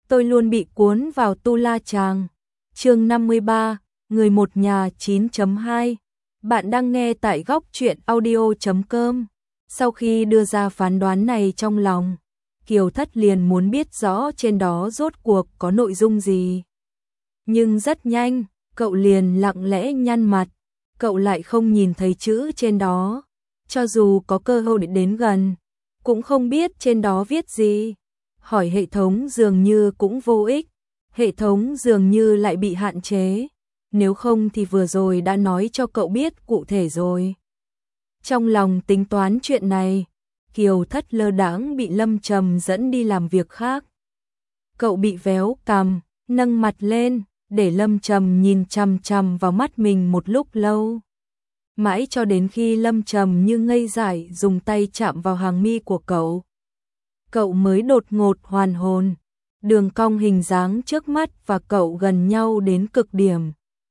tôi luôn bị cuốn vào tu la chàng. Chương 53, người một nhà 9.2. Bạn đang nghe tại góc truyện audio.com. Sau khi đưa ra phán đoán này trong lòng, Kiều Thất liền muốn biết rõ trên đó rốt cuộc có nội dung gì. Nhưng rất nhanh, cậu liền lặng lẽ nhăn mặt, cậu lại không nhìn thấy chữ trên đó. Cho dù có cơ hội đến gần, cũng không biết trên đó viết gì. Hỏi hệ thống dường như cũng vô ích, hệ thống dường như lại bị hạn chế, nếu không thì vừa rồi đã nói cho cậu biết cụ thể rồi. Trong lòng tính toán chuyện này, Kiều Thất lơ đãng bị Lâm Trầm dẫn đi làm việc khác. Cậu bị véo cằm, nâng mặt lên, để Lâm Trầm nhìn chằm chằm vào mắt mình một lúc lâu. Mãi cho đến khi Lâm Trầm như ngây dại dùng tay chạm vào hàng mi của cậu. Cậu mới đột ngột hoàn hồn, đường cong hình dáng trước mắt và cậu gần nhau đến cực điểm.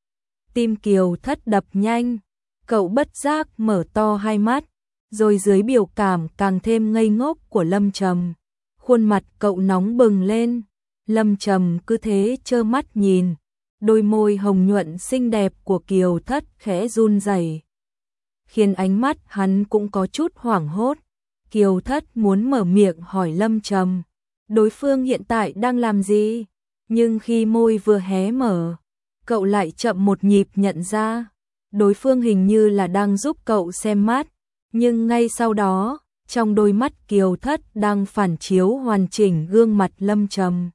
Tim Kiều Thất đập nhanh, cậu bất giác mở to hai mắt, rồi dưới biểu cảm càng thêm ngây ngốc của Lâm Trầm, khuôn mặt cậu nóng bừng lên. Lâm Trầm cứ thế trơ mắt nhìn, đôi môi hồng nhuận xinh đẹp của Kiều Thất khẽ run rẩy, khiến ánh mắt hắn cũng có chút hoảng hốt. Kiều Thất muốn mở miệng hỏi Lâm Trầm, đối phương hiện tại đang làm gì? Nhưng khi môi vừa hé mở, cậu lại chậm một nhịp nhận ra, đối phương hình như là đang giúp cậu xem mắt. Nhưng ngay sau đó, trong đôi mắt Kiều Thất đang phản chiếu hoàn chỉnh gương mặt Lâm Trầm,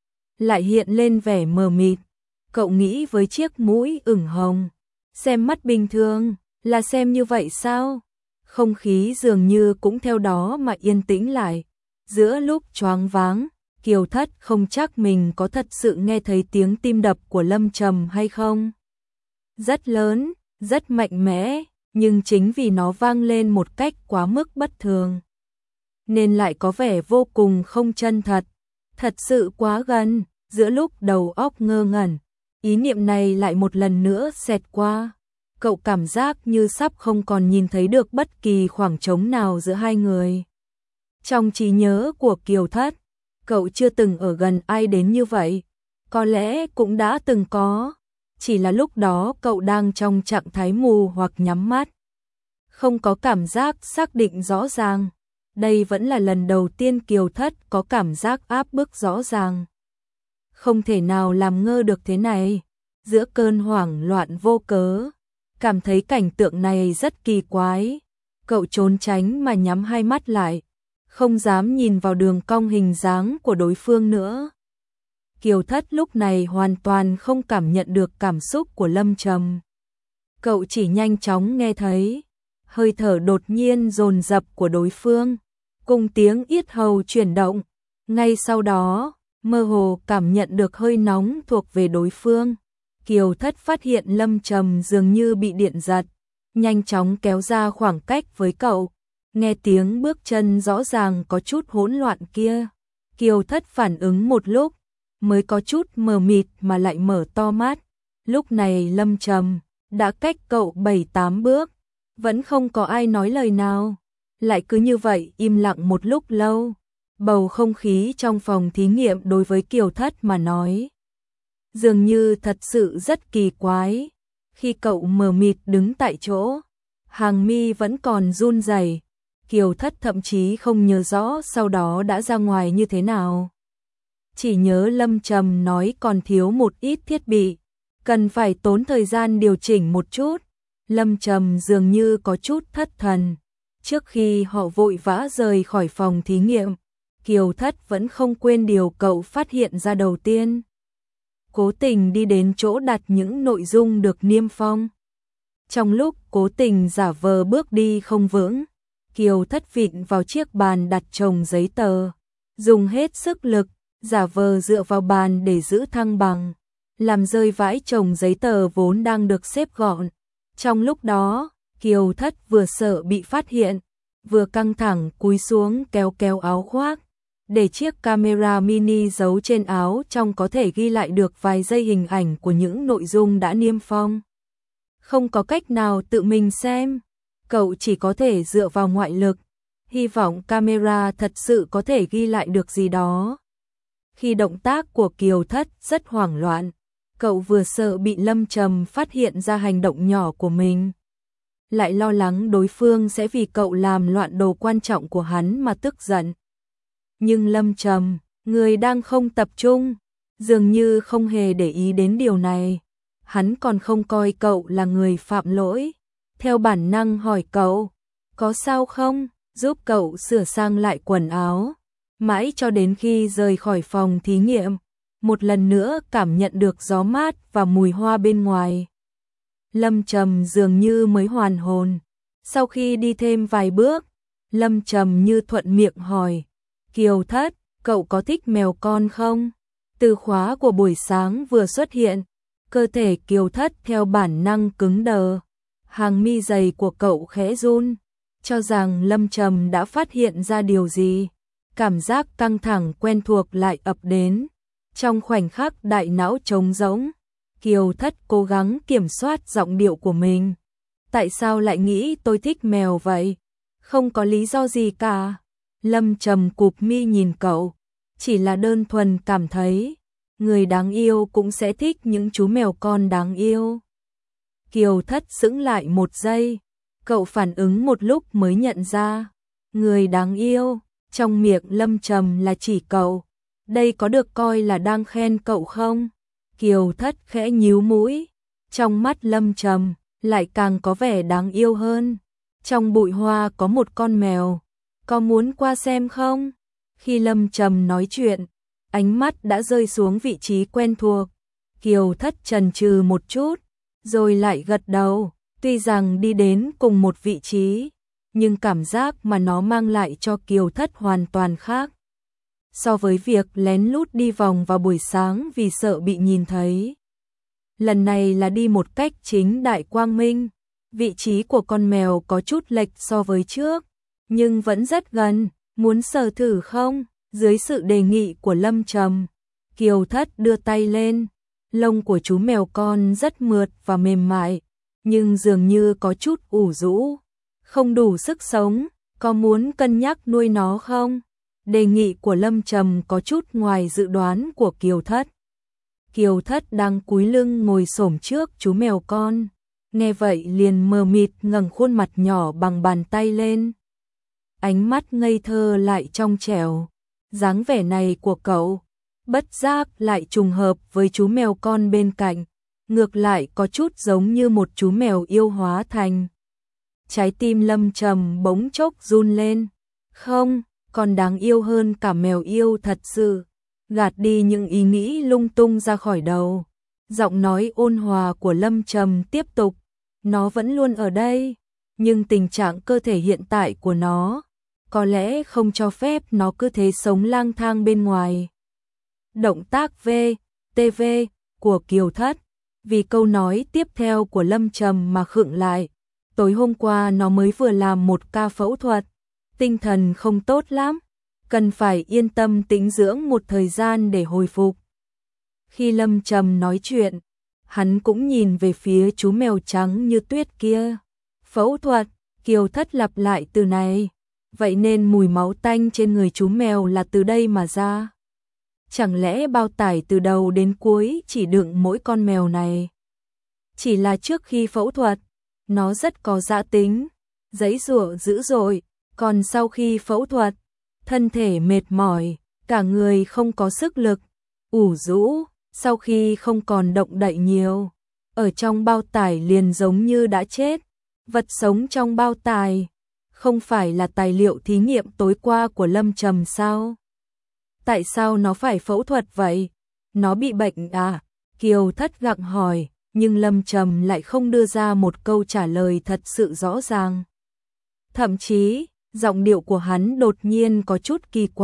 lại hiện lên vẻ mờ mịt. Cậu nghĩ với chiếc mũi ửng hồng, xem mắt bình thường, là xem như vậy sao? Không khí dường như cũng theo đó mà yên tĩnh lại. Giữa lúc choáng váng, Kiều Thất không chắc mình có thật sự nghe thấy tiếng tim đập của Lâm Trầm hay không. Rất lớn, rất mạnh mẽ, nhưng chính vì nó vang lên một cách quá mức bất thường, nên lại có vẻ vô cùng không chân thật. Thật sự quá gần. Giữa lúc đầu óc ngơ ngẩn, ý niệm này lại một lần nữa xẹt qua. Cậu cảm giác như sắp không còn nhìn thấy được bất kỳ khoảng trống nào giữa hai người. Trong trí nhớ của Kiều Thất, cậu chưa từng ở gần ai đến như vậy. Có lẽ cũng đã từng có, chỉ là lúc đó cậu đang trong trạng thái mù hoặc nhắm mắt, không có cảm giác xác định rõ ràng. Đây vẫn là lần đầu tiên Kiều Thất có cảm giác áp bức rõ ràng. Không thể nào làm ngơ được thế này. Giữa cơn hoảng loạn vô cớ, cảm thấy cảnh tượng này rất kỳ quái. Cậu trốn tránh mà nhắm hai mắt lại, không dám nhìn vào đường cong hình dáng của đối phương nữa. Kiều Thất lúc này hoàn toàn không cảm nhận được cảm xúc của Lâm Trầm. Cậu chỉ nhanh chóng nghe thấy hơi thở đột nhiên dồn dập của đối phương, cùng tiếng yết hầu chuyển động. Ngay sau đó, mơ hồ cảm nhận được hơi nóng thuộc về đối phương. Kiều Thất phát hiện Lâm Trầm dường như bị điện giật, nhanh chóng kéo ra khoảng cách với cậu. Nghe tiếng bước chân rõ ràng có chút hỗn loạn kia, Kiều Thất phản ứng một lúc, mới có chút mờ mịt mà lại mở to mắt. Lúc này Lâm Trầm đã cách cậu 7-8 bước, vẫn không có ai nói lời nào. Lại cứ như vậy im lặng một lúc lâu. Bầu không khí trong phòng thí nghiệm đối với Kiều Thất mà nói, dường như thật sự rất kỳ quái. Khi cậu mờ mịt đứng tại chỗ, hàng mi vẫn còn run rẩy, Kiều Thất thậm chí không nhớ rõ sau đó đã ra ngoài như thế nào. Chỉ nhớ Lâm Trầm nói còn thiếu một ít thiết bị, cần phải tốn thời gian điều chỉnh một chút. Lâm Trầm dường như có chút thất thần. Trước khi họ vội vã rời khỏi phòng thí nghiệm, Kiều Thất vẫn không quên điều cậu phát hiện ra đầu tiên. Cố tình đi đến chỗ đặt những nội dung được niêm phong. Trong lúc cố tình giả vờ bước đi không vững, Kiều Thất vịn vào chiếc bàn đặt chồng giấy tờ, dùng hết sức lực, giả vờ dựa vào bàn để giữ thăng bằng, làm rơi vãi chồng giấy tờ vốn đang được xếp gọn. Trong lúc đó, Kiều Thất vừa sợ bị phát hiện, vừa căng thẳng cúi xuống kéo kéo áo khoác, để chiếc camera mini giấu trên áo trong có thể ghi lại được vài giây hình ảnh của những nội dung đã niêm phong. Không có cách nào tự mình xem, cậu chỉ có thể dựa vào ngoại lực, hy vọng camera thật sự có thể ghi lại được gì đó. Khi động tác của Kiều Thất rất hoảng loạn, cậu vừa sợ bị Lâm Trầm phát hiện ra hành động nhỏ của mình, lại lo lắng đối phương sẽ vì cậu làm loạn đồ quan trọng của hắn mà tức giận. Nhưng Lâm Trầm, người đang không tập trung, dường như không hề để ý đến điều này. Hắn còn không coi cậu là người phạm lỗi, theo bản năng hỏi cậu, có sao không, giúp cậu sửa sang lại quần áo. Mãi cho đến khi rời khỏi phòng thí nghiệm, một lần nữa cảm nhận được gió mát và mùi hoa bên ngoài, Lâm Trầm dường như mới hoàn hồn. Sau khi đi thêm vài bước, Lâm Trầm như thuận miệng hỏi, Kiều Thất, cậu có thích mèo con không? Từ khóa của buổi sáng vừa xuất hiện, cơ thể Kiều Thất theo bản năng cứng đờ, hàng mi dày của cậu khẽ run, cho rằng Lâm Trầm đã phát hiện ra điều gì. Cảm giác căng thẳng quen thuộc lại ập đến. Trong khoảnh khắc đại não trống rỗng, Kiều Thất cố gắng kiểm soát giọng điệu của mình. Tại sao lại nghĩ tôi thích mèo vậy? Không có lý do gì cả. Lâm Trầm cụp mi nhìn cậu, chỉ là đơn thuần cảm thấy người đáng yêu cũng sẽ thích những chú mèo con đáng yêu. Kiều Thất sững lại một giây, cậu phản ứng một lúc mới nhận ra, người đáng yêu trong miệng Lâm Trầm là chỉ cậu. Đây có được coi là đang khen cậu không? Kiều Thất khẽ nhíu mũi, trong mắt Lâm Trầm lại càng có vẻ đáng yêu hơn. Trong bụi hoa có một con mèo, có muốn qua xem không? Khi Lâm Trầm nói chuyện, ánh mắt đã rơi xuống vị trí quen thuộc. Kiều Thất chần chừ một chút, rồi lại gật đầu. Tuy rằng đi đến cùng một vị trí, nhưng cảm giác mà nó mang lại cho Kiều Thất hoàn toàn khác so với việc lén lút đi vòng vào buổi sáng vì sợ bị nhìn thấy. Lần này là đi một cách chính đại quang minh. Vị trí của con mèo có chút lệch so với trước, nhưng vẫn rất gần. Muốn sờ thử không? Dưới sự đề nghị của Lâm Trầm, Kiều Thất đưa tay lên. Lông của chú mèo con rất mượt và mềm mại, nhưng dường như có chút ủ rũ, không đủ sức sống. Có muốn cân nhắc nuôi nó không? Đề nghị của Lâm Trầm có chút ngoài dự đoán của Kiều Thất. Kiều Thất đang cúi lưng ngồi xổm trước chú mèo con, nghe vậy liền mờ mịt ngẩng khuôn mặt nhỏ bằng bàn tay lên. Ánh mắt ngây thơ lại trong trẻo, dáng vẻ này của cậu bất giác lại trùng hợp với chú mèo con bên cạnh, ngược lại có chút giống như một chú mèo yêu hóa thành. Trái tim Lâm Trầm bỗng chốc run lên. Không, còn đáng yêu hơn cả mèo yêu thật sự. Gạt đi những ý nghĩ lung tung ra khỏi đầu, giọng nói ôn hòa của Lâm Trầm tiếp tục, nó vẫn luôn ở đây, nhưng tình trạng cơ thể hiện tại của nó có lẽ không cho phép nó cứ thế sống lang thang bên ngoài. Động tác V.T.V. của Kiều Thất vì câu nói tiếp theo của Lâm Trầm mà khựng lại. Tối hôm qua nó mới vừa làm một ca phẫu thuật, tinh thần không tốt lắm, cần phải yên tâm tĩnh dưỡng một thời gian để hồi phục. Khi Lâm Trầm nói chuyện, hắn cũng nhìn về phía chú mèo trắng như tuyết kia. Phẫu thuật, Kiều Thất lặp lại từ này, vậy nên mùi máu tanh trên người chú mèo là từ đây mà ra. Chẳng lẽ bao tải từ đầu đến cuối chỉ đựng mỗi con mèo này? Chỉ là trước khi phẫu thuật, nó rất có dã tính, giãy giụa dữ dội, còn sau khi phẫu thuật, thân thể mệt mỏi, cả người không có sức lực, ủ rũ, sau khi không còn động đậy nhiều, ở trong bao tải liền giống như đã chết. Vật sống trong bao tải không phải là tài liệu thí nghiệm tối qua của Lâm Trầm sao? Tại sao nó phải phẫu thuật vậy? Nó bị bệnh à? Kiều Thất gặng hỏi, nhưng Lâm Trầm lại không đưa ra một câu trả lời thật sự rõ ràng. Thậm chí, giọng điệu của hắn đột nhiên có chút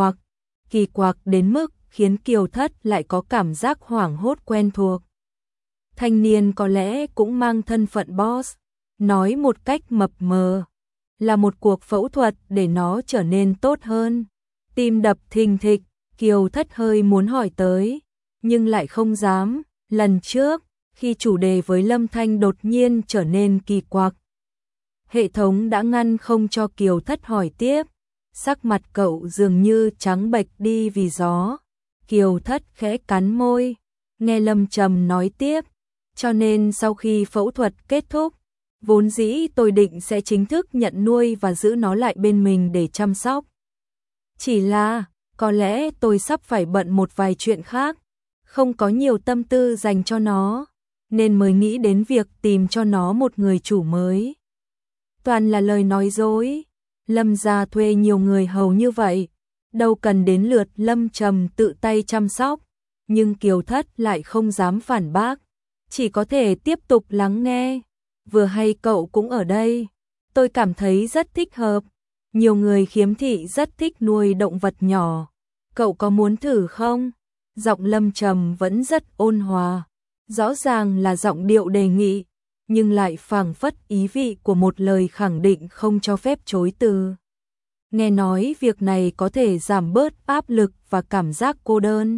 kỳ quặc đến mức khiến Kiều Thất lại có cảm giác hoảng hốt quen thuộc. Thanh niên có lẽ cũng mang thân phận boss, nói một cách mập mờ, là một cuộc phẫu thuật để nó trở nên tốt hơn. Tim đập thình thịch, Kiều Thất hơi muốn hỏi tới, nhưng lại không dám. Lần trước, khi chủ đề với Lâm Thanh đột nhiên trở nên kỳ quặc, hệ thống đã ngăn không cho Kiều Thất hỏi tiếp. Sắc mặt cậu dường như trắng bệch đi vì gió. Kiều Thất khẽ cắn môi, nghe Lâm Trầm nói tiếp, cho nên sau khi phẫu thuật kết thúc, vốn dĩ tôi định sẽ chính thức nhận nuôi và giữ nó lại bên mình để chăm sóc. Chỉ là, có lẽ tôi sắp phải bận một vài chuyện khác, không có nhiều tâm tư dành cho nó, nên mới nghĩ đến việc tìm cho nó một người chủ mới. Toàn là lời nói dối, Lâm gia thuê nhiều người hầu như vậy, đâu cần đến lượt Lâm Trầm tự tay chăm sóc, nhưng Kiều Thất lại không dám phản bác, chỉ có thể tiếp tục lắng nghe. Vừa hay cậu cũng ở đây, tôi cảm thấy rất thích hợp, nhiều người khiếm thị rất thích nuôi động vật nhỏ, cậu có muốn thử không? Giọng Lâm Trầm vẫn rất ôn hòa, rõ ràng là giọng điệu đề nghị, nhưng lại phảng phất ý vị của một lời khẳng định không cho phép chối từ. Nghe nói việc này có thể giảm bớt áp lực và cảm giác cô đơn,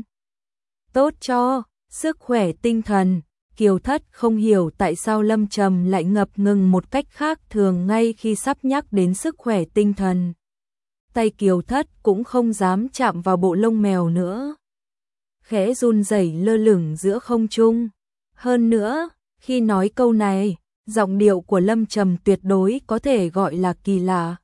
tốt cho sức khỏe tinh thần. Kiều Thất không hiểu tại sao Lâm Trầm lại ngập ngừng một cách khác thường ngay khi sắp nhắc đến sức khỏe tinh thần. Tay Kiều Thất cũng không dám chạm vào bộ lông mèo nữa, khẽ run rẩy lơ lửng giữa không trung. Hơn nữa, khi nói câu này, giọng điệu của Lâm Trầm tuyệt đối có thể gọi là kỳ lạ.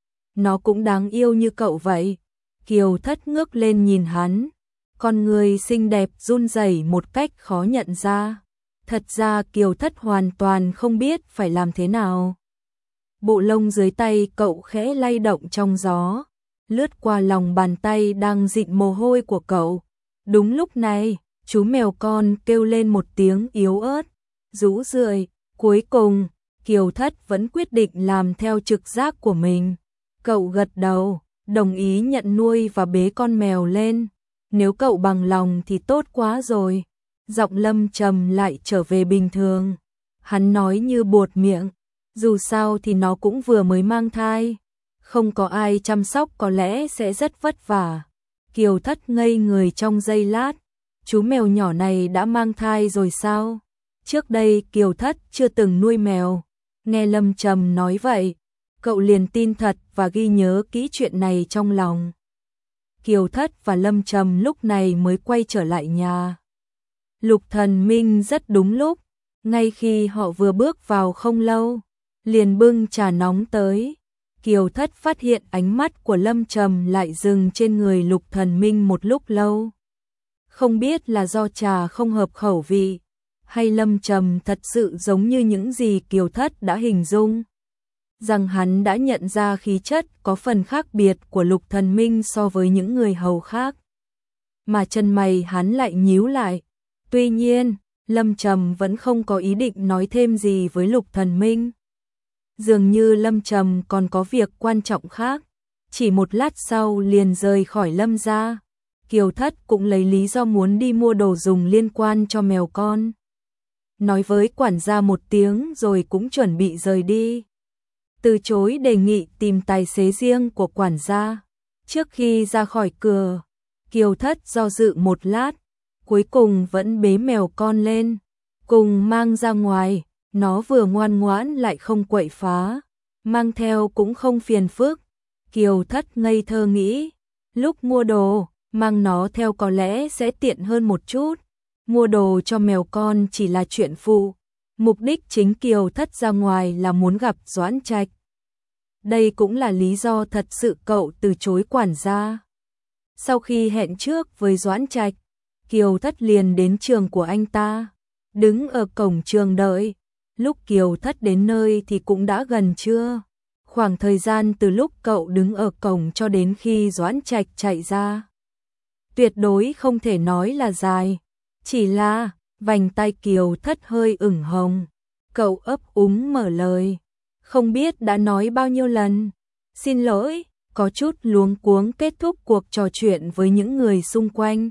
Nó cũng đáng yêu như cậu vậy. Kiều Thất ngước lên nhìn hắn, con người xinh đẹp run rẩy một cách khó nhận ra. Thật ra Kiều Thất hoàn toàn không biết phải làm thế nào. Bộ lông dưới tay cậu khẽ lay động trong gió, lướt qua lòng bàn tay đang dịn mồ hôi của cậu. Đúng lúc này, chú mèo con kêu lên một tiếng yếu ớt, rũ rượi. Cuối cùng, Kiều Thất vẫn quyết định làm theo trực giác của mình. Cậu gật đầu, đồng ý nhận nuôi và bế con mèo lên. Nếu cậu bằng lòng thì tốt quá rồi. Giọng Lâm Trầm lại trở về bình thường. Hắn nói như buột miệng, dù sao thì nó cũng vừa mới mang thai, không có ai chăm sóc có lẽ sẽ rất vất vả. Kiều Thất ngây người trong giây lát, chú mèo nhỏ này đã mang thai rồi sao? Trước đây Kiều Thất chưa từng nuôi mèo, nghe Lâm Trầm nói vậy, cậu liền tin thật và ghi nhớ kỹ chuyện này trong lòng. Kiều Thất và Lâm Trầm lúc này mới quay trở lại nhà. Lục Thần Minh rất đúng lúc, ngay khi họ vừa bước vào không lâu, liền bưng trà nóng tới. Kiều Thất phát hiện ánh mắt của Lâm Trầm lại dừng trên người Lục Thần Minh một lúc lâu. Không biết là do trà không hợp khẩu vị, hay Lâm Trầm thật sự giống như những gì Kiều Thất đã hình dung, rằng hắn đã nhận ra khí chất có phần khác biệt của Lục Thần Minh so với những người hầu khác. Mà chân mày hắn lại nhíu lại. Tuy nhiên, Lâm Trầm vẫn không có ý định nói thêm gì với Lục Thần Minh. Dường như Lâm Trầm còn có việc quan trọng khác. Chỉ một lát sau liền rời khỏi Lâm gia. Kiều Thất cũng lấy lý do muốn đi mua đồ dùng liên quan cho mèo con. Nói với quản gia một tiếng rồi cũng chuẩn bị rời đi. Từ chối đề nghị tìm tài xế riêng của quản gia. Trước khi ra khỏi cửa, Kiều Thất do dự một lát, cuối cùng vẫn bế mèo con lên, cùng mang ra ngoài. Nó vừa ngoan ngoãn lại không quậy phá, mang theo cũng không phiền phức. Kiều Thất ngây thơ nghĩ, lúc mua đồ, mang nó theo có lẽ sẽ tiện hơn một chút. Mua đồ cho mèo con chỉ là chuyện phụ. Mục đích chính Kiều Thất ra ngoài là muốn gặp Doãn Trạch. Đây cũng là lý do thật sự cậu từ chối quản gia. Sau khi hẹn trước với Doãn Trạch, Kiều Thất liền đến trường của anh ta, đứng ở cổng trường đợi. Lúc Kiều Thất đến nơi thì cũng đã gần trưa. Khoảng thời gian từ lúc cậu đứng ở cổng cho đến khi Doãn Trạch chạy ra, tuyệt đối không thể nói là dài. Chỉ là, vành tai Kiều Thất hơi ửng hồng. Cậu ấp úng mở lời. Không biết đã nói bao nhiêu lần. Xin lỗi, có chút luống cuống kết thúc cuộc trò chuyện với những người xung quanh.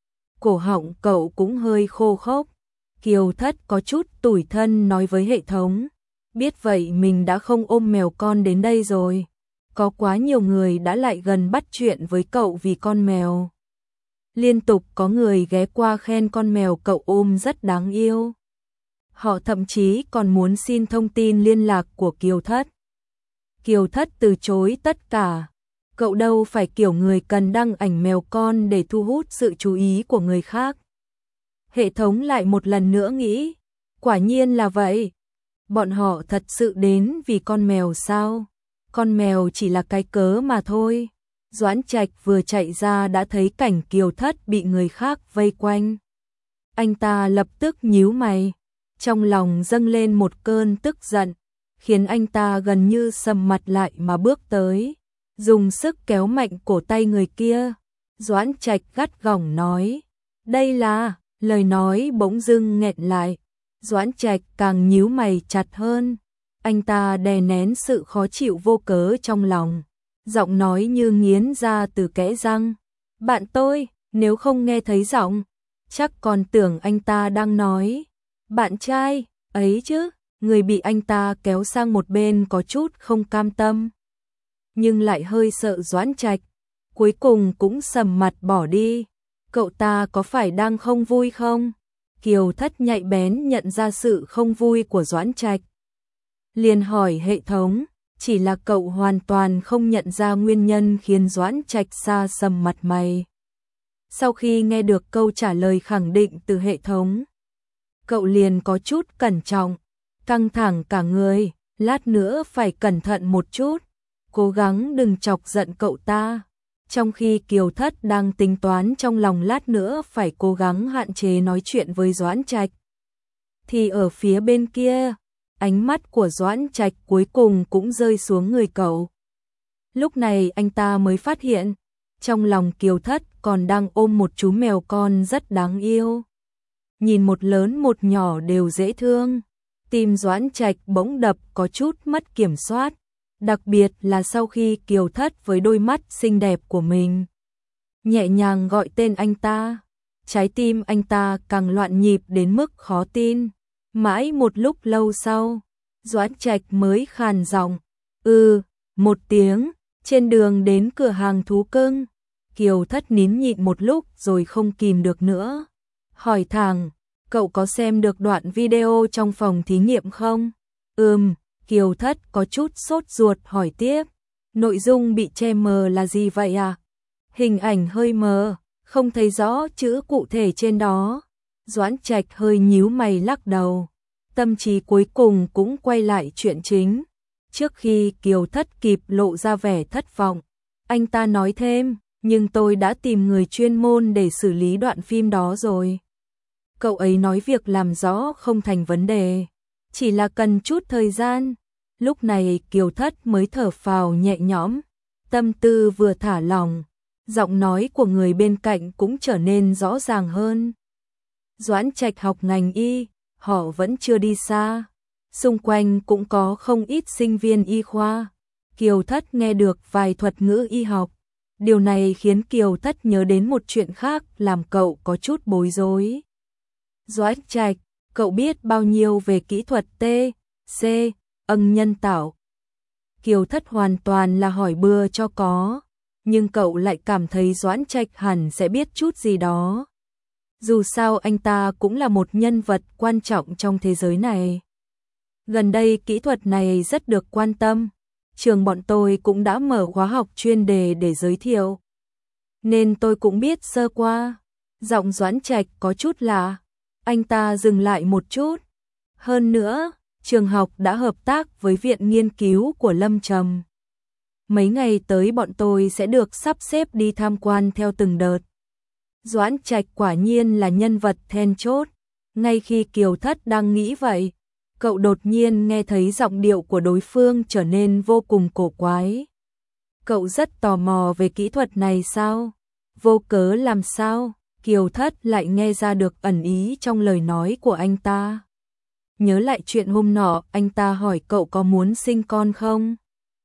Cổ họng cậu cũng hơi khô khốc. Kiều Thất có chút tủi thân nói với hệ thống. Biết vậy mình đã không ôm mèo con đến đây rồi. Có quá nhiều người đã lại gần bắt chuyện với cậu vì con mèo. Liên tục có người ghé qua khen con mèo cậu ôm rất đáng yêu. Họ thậm chí còn muốn xin thông tin liên lạc của Kiều Thất. Kiều Thất từ chối tất cả. Cậu đâu phải kiểu người cần đăng ảnh mèo con để thu hút sự chú ý của người khác. Hệ thống lại một lần nữa nghĩ, quả nhiên là vậy. Bọn họ thật sự đến vì con mèo sao? Con mèo chỉ là cái cớ mà thôi. Doãn Trạch vừa chạy ra đã thấy cảnh Kiều Thất bị người khác vây quanh. Anh ta lập tức nhíu mày, trong lòng dâng lên một cơn tức giận, khiến anh ta gần như sầm mặt lại mà bước tới, dùng sức kéo mạnh cổ tay người kia. Doãn Trạch gắt gỏng nói, đây là, lời nói bỗng dưng nghẹn lại. Doãn Trạch càng nhíu mày chặt hơn, anh ta đè nén sự khó chịu vô cớ trong lòng, giọng nói như nghiến ra từ kẽ răng. Bạn tôi, nếu không nghe thấy giọng, chắc còn tưởng anh ta đang nói bạn trai ấy chứ. Người bị anh ta kéo sang một bên có chút không cam tâm, nhưng lại hơi sợ Doãn Trạch, cuối cùng cũng sầm mặt bỏ đi. Cậu ta có phải đang không vui không? Kiều Thất nhạy bén nhận ra sự không vui của Doãn Trạch, liền hỏi hệ thống, chỉ là cậu hoàn toàn không nhận ra nguyên nhân khiến Doãn Trạch xa sầm mặt mày. Sau khi nghe được câu trả lời khẳng định từ hệ thống, cậu liền có chút cẩn trọng, căng thẳng cả người, lát nữa phải cẩn thận một chút, cố gắng đừng chọc giận cậu ta. Trong khi Kiều Thất đang tính toán trong lòng lát nữa phải cố gắng hạn chế nói chuyện với Doãn Trạch, thì ở phía bên kia, ánh mắt của Doãn Trạch cuối cùng cũng rơi xuống người cậu. Lúc này anh ta mới phát hiện, trong lòng Kiều Thất còn đang ôm một chú mèo con rất đáng yêu. Nhìn một lớn một nhỏ đều dễ thương, tim Doãn Trạch bỗng đập có chút mất kiểm soát, đặc biệt là sau khi Kiều Thất với đôi mắt xinh đẹp của mình nhẹ nhàng gọi tên anh ta, trái tim anh ta càng loạn nhịp đến mức khó tin. Mãi một lúc lâu sau, Doãn Trạch mới khàn giọng, một tiếng. Trên đường đến cửa hàng thú cưng, Kiều Thất nín nhịn một lúc rồi không kìm được nữa, hỏi thẳng, cậu có xem được đoạn video trong phòng thí nghiệm không? Kiều Thất có chút sốt ruột hỏi tiếp, nội dung bị che mờ là gì vậy à? Hình ảnh hơi mờ, không thấy rõ chữ cụ thể trên đó. Doãn Trạch hơi nhíu mày lắc đầu, tâm trí cuối cùng cũng quay lại chuyện chính. Trước khi Kiều Thất kịp lộ ra vẻ thất vọng, anh ta nói thêm, nhưng tôi đã tìm người chuyên môn để xử lý đoạn phim đó rồi. Cậu ấy nói việc làm rõ không thành vấn đề, chỉ là cần chút thời gian. Lúc này Kiều Thất mới thở phào nhẹ nhõm, tâm tư vừa thả lỏng, giọng nói của người bên cạnh cũng trở nên rõ ràng hơn. Doãn Trạch học ngành y, họ vẫn chưa đi xa, xung quanh cũng có không ít sinh viên y khoa. Kiều Thất nghe được vài thuật ngữ y học, điều này khiến Kiều Thất nhớ đến một chuyện khác làm cậu có chút bối rối. Doãn Trạch, cậu biết bao nhiêu về kỹ thuật T.C. âng nhân tạo? Kiều Thất hoàn toàn là hỏi bừa cho có, nhưng cậu lại cảm thấy Doãn Trạch hẳn sẽ biết chút gì đó. Dù sao anh ta cũng là một nhân vật quan trọng trong thế giới này. Gần đây kỹ thuật này rất được quan tâm, trường bọn tôi cũng đã mở khóa học chuyên đề để giới thiệu, nên tôi cũng biết sơ qua. Giọng Doãn Trạch có chút lạ, anh ta dừng lại một chút. Hơn nữa, trường học đã hợp tác với viện nghiên cứu của Lâm Trầm. Mấy ngày tới bọn tôi sẽ được sắp xếp đi tham quan theo từng đợt. Doãn Trạch quả nhiên là nhân vật then chốt. Ngay khi Kiều Thất đang nghĩ vậy, cậu đột nhiên nghe thấy giọng điệu của đối phương trở nên vô cùng cổ quái. Cậu rất tò mò về kỹ thuật này sao? Vô cớ làm sao? Kiều Thất lại nghe ra được ẩn ý trong lời nói của anh ta. Nhớ lại chuyện hôm nọ, anh ta hỏi cậu có muốn sinh con không?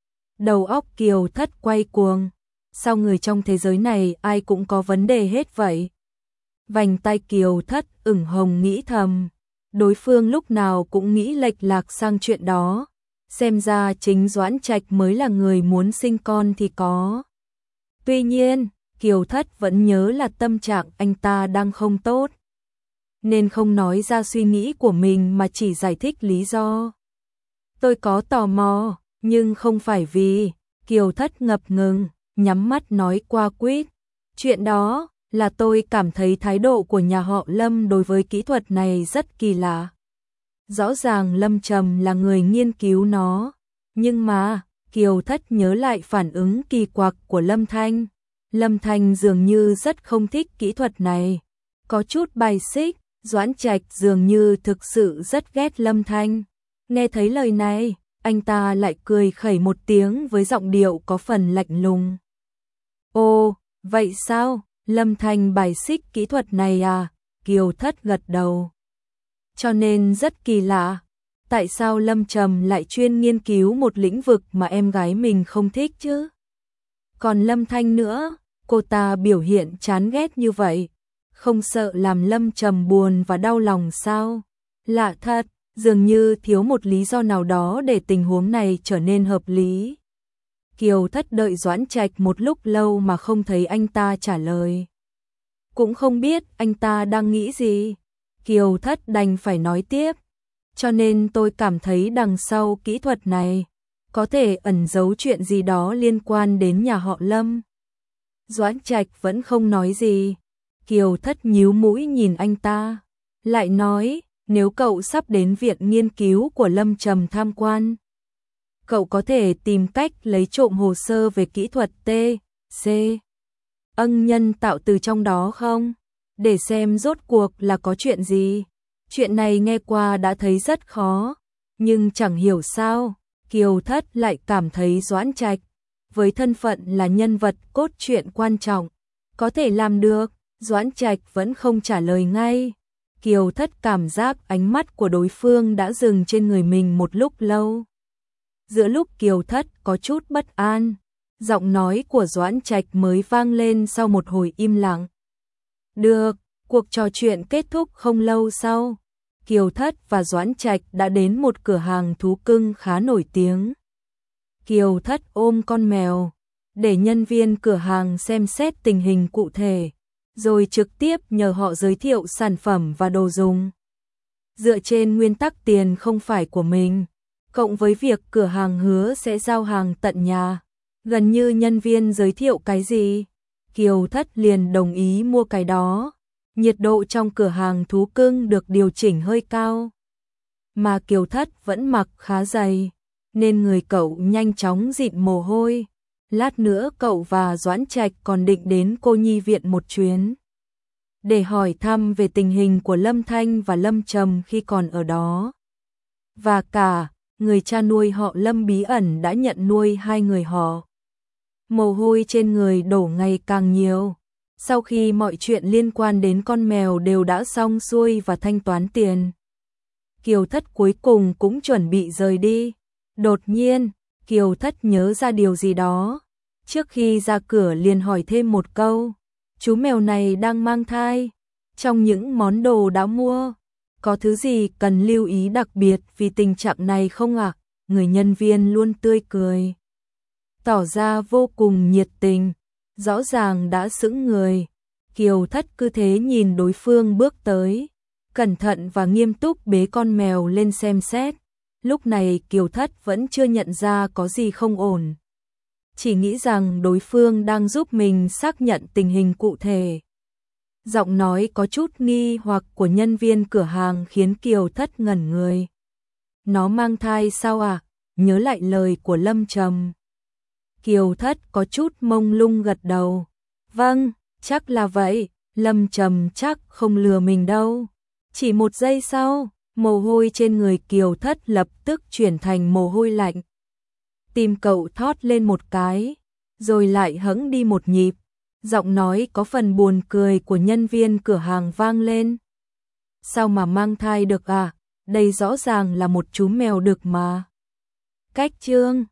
Đầu óc Kiều Thất quay cuồng. Sao người trong thế giới này ai cũng có vấn đề hết vậy? Vành tai Kiều Thất ửng hồng nghĩ thầm. Đối phương lúc nào cũng nghĩ lệch lạc sang chuyện đó. Xem ra chính Doãn Trạch mới là người muốn sinh con thì có. Tuy nhiên, Kiều Thất vẫn nhớ là tâm trạng anh ta đang không tốt, nên không nói ra suy nghĩ của mình mà chỉ giải thích lý do. Tôi có tò mò, nhưng không phải vì. Kiều Thất ngập ngừng, nhắm mắt nói qua quýt. Chuyện đó là tôi cảm thấy thái độ của nhà họ Lâm đối với kỹ thuật này rất kỳ lạ. Rõ ràng Lâm Trầm là người nghiên cứu nó, nhưng mà Kiều Thất nhớ lại phản ứng kỳ quặc của Lâm Thanh. Lâm Thanh dường như rất không thích kỹ thuật này, có chút bài xích. Doãn Trạch dường như thực sự rất ghét Lâm Thanh. Nghe thấy lời này, anh ta lại cười khẩy một tiếng với giọng điệu có phần lạnh lùng. Ồ, vậy sao? Lâm Thanh bài xích kỹ thuật này à? Kiều Thất gật đầu. Cho nên rất kỳ lạ. Tại sao Lâm Trầm lại chuyên nghiên cứu một lĩnh vực mà em gái mình không thích chứ? Còn Lâm Thanh nữa, cô ta biểu hiện chán ghét như vậy, không sợ làm Lâm Trầm buồn và đau lòng sao? Lạ thật, dường như thiếu một lý do nào đó để tình huống này trở nên hợp lý. Kiều Thất đợi Doãn Trạch một lúc lâu mà không thấy anh ta trả lời. Cũng không biết anh ta đang nghĩ gì. Kiều Thất đành phải nói tiếp. Cho nên tôi cảm thấy đằng sau kỹ thuật này có thể ẩn giấu chuyện gì đó liên quan đến nhà họ Lâm. Doãn Trạch vẫn không nói gì. Kiều Thất nhíu mũi nhìn anh ta, lại nói, nếu cậu sắp đến viện nghiên cứu của Lâm Trầm tham quan, cậu có thể tìm cách lấy trộm hồ sơ về kỹ thuật T.C. ân nhân tạo từ trong đó không? Để xem rốt cuộc là có chuyện gì. Chuyện này nghe qua đã thấy rất khó, nhưng chẳng hiểu sao, Kiều Thất lại cảm thấy Doãn Trạch, với thân phận là nhân vật cốt truyện quan trọng, có thể làm được. Doãn Trạch vẫn không trả lời ngay. Kiều Thất cảm giác ánh mắt của đối phương đã dừng trên người mình một lúc lâu. Giữa lúc Kiều Thất có chút bất an, giọng nói của Doãn Trạch mới vang lên sau một hồi im lặng. Được, cuộc trò chuyện kết thúc không lâu sau, Kiều Thất và Doãn Trạch đã đến một cửa hàng thú cưng khá nổi tiếng. Kiều Thất ôm con mèo, để nhân viên cửa hàng xem xét tình hình cụ thể, rồi trực tiếp nhờ họ giới thiệu sản phẩm và đồ dùng. Dựa trên nguyên tắc tiền không phải của mình, cộng với việc cửa hàng hứa sẽ giao hàng tận nhà, gần như nhân viên giới thiệu cái gì, Kiều Thất liền đồng ý mua cái đó. Nhiệt độ trong cửa hàng thú cưng được điều chỉnh hơi cao, mà Kiều Thất vẫn mặc khá dày, nên người cậu nhanh chóng dịn mồ hôi. Lát nữa cậu và Doãn Trạch còn định đến cô nhi viện một chuyến, để hỏi thăm về tình hình của Lâm Thanh và Lâm Trầm khi còn ở đó. Và cả, người cha nuôi họ Lâm bí ẩn đã nhận nuôi hai người họ. Mồ hôi trên người đổ ngày càng nhiều. Sau khi mọi chuyện liên quan đến con mèo đều đã xong xuôi và thanh toán tiền, Kiều Thất cuối cùng cũng chuẩn bị rời đi. Đột nhiên, Kiều Thất nhớ ra điều gì đó. Trước khi ra cửa liền hỏi thêm một câu. Chú mèo này đang mang thai. Trong những món đồ đã mua, có thứ gì cần lưu ý đặc biệt vì tình trạng này không ạ? Người nhân viên luôn tươi cười, tỏ ra vô cùng nhiệt tình, rõ ràng đã sững người. Kiều Thất cứ thế nhìn đối phương bước tới, cẩn thận và nghiêm túc bế con mèo lên xem xét. Lúc này Kiều Thất vẫn chưa nhận ra có gì không ổn, chỉ nghĩ rằng đối phương đang giúp mình xác nhận tình hình cụ thể. Giọng nói có chút nghi hoặc của nhân viên cửa hàng khiến Kiều Thất ngẩn người. Nó mang thai sao à? Nhớ lại lời của Lâm Trầm. Kiều Thất có chút mông lung gật đầu. Vâng, chắc là vậy, Lâm Trầm chắc không lừa mình đâu. Chỉ một giây sau, mồ hôi trên người Kiều Thất lập tức chuyển thành mồ hôi lạnh. Tim cậu thót lên một cái, rồi lại hững đi một nhịp. Giọng nói có phần buồn cười của nhân viên cửa hàng vang lên. Sao mà mang thai được à? Đây rõ ràng là một chú mèo đực mà. Cách chương